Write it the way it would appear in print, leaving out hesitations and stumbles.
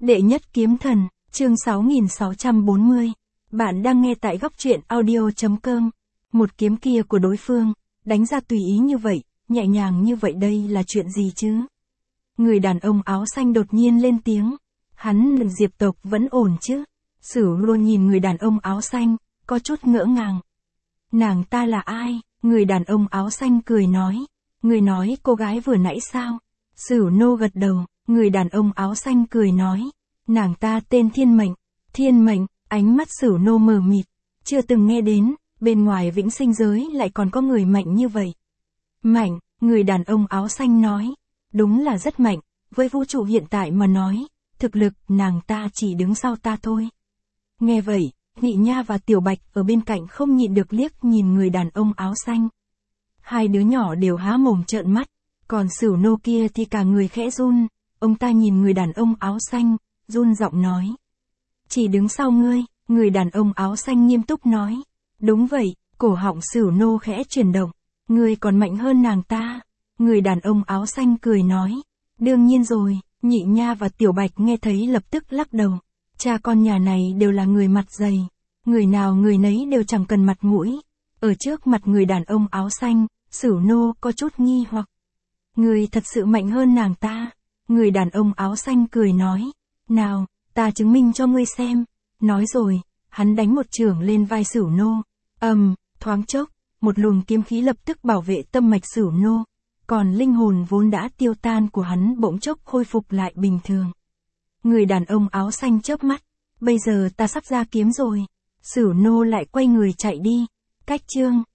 Đệ nhất kiếm thần, chương 6640. Bạn đang nghe tại góc truyện audio.com. Một kiếm kia của đối phương, đánh ra tùy ý như vậy, nhẹ nhàng như vậy đây là chuyện gì chứ? Người đàn ông áo xanh đột nhiên lên tiếng. Hắn là Diệp tộc vẫn ổn chứ? Sửu luôn nhìn người đàn ông áo xanh, có chút ngỡ ngàng. Nàng ta là ai? Người đàn ông áo xanh cười nói. Người nói cô gái vừa nãy sao? Sửu nô gật đầu, người đàn ông áo xanh cười nói. Nàng ta tên Thiên Mệnh. Thiên Mệnh, ánh mắt Sửu nô mờ mịt. Chưa từng nghe đến, bên ngoài vĩnh sinh giới lại còn có người mạnh như vậy. Mạnh, người đàn ông áo xanh nói. Đúng là rất mạnh, với vũ trụ hiện tại mà nói, thực lực nàng ta chỉ đứng sau ta thôi. Nghe vậy, Nhị Nha và Tiểu Bạch ở bên cạnh không nhịn được liếc nhìn người đàn ông áo xanh. Hai đứa nhỏ đều há mồm trợn mắt, còn Sửu nô kia thì cả người khẽ run, ông ta nhìn người đàn ông áo xanh, run giọng nói. Chỉ đứng sau ngươi, người đàn ông áo xanh nghiêm túc nói. Đúng vậy, cổ họng Sửu nô khẽ chuyển động, ngươi còn mạnh hơn nàng ta. Người đàn ông áo xanh cười nói. Đương nhiên rồi, Nhị Nha và Tiểu Bạch nghe thấy lập tức lắc đầu. Cha con nhà này đều là người mặt dày, người nào người nấy đều chẳng cần mặt mũi. Ở trước mặt người đàn ông áo xanh, Sửu nô có chút nghi hoặc. Ngươi thật sự mạnh hơn nàng ta. Người đàn ông áo xanh cười nói. Nào, ta chứng minh cho ngươi xem. Nói rồi, hắn đánh một chưởng lên vai Sửu nô. Thoáng chốc, một luồng kiếm khí lập tức bảo vệ tâm mạch Sửu nô. Còn linh hồn vốn đã tiêu tan của hắn bỗng chốc khôi phục lại bình thường. Người đàn ông áo xanh chớp mắt. Bây giờ ta sắp ra kiếm rồi. Sửu nô lại quay người chạy đi. Cách chương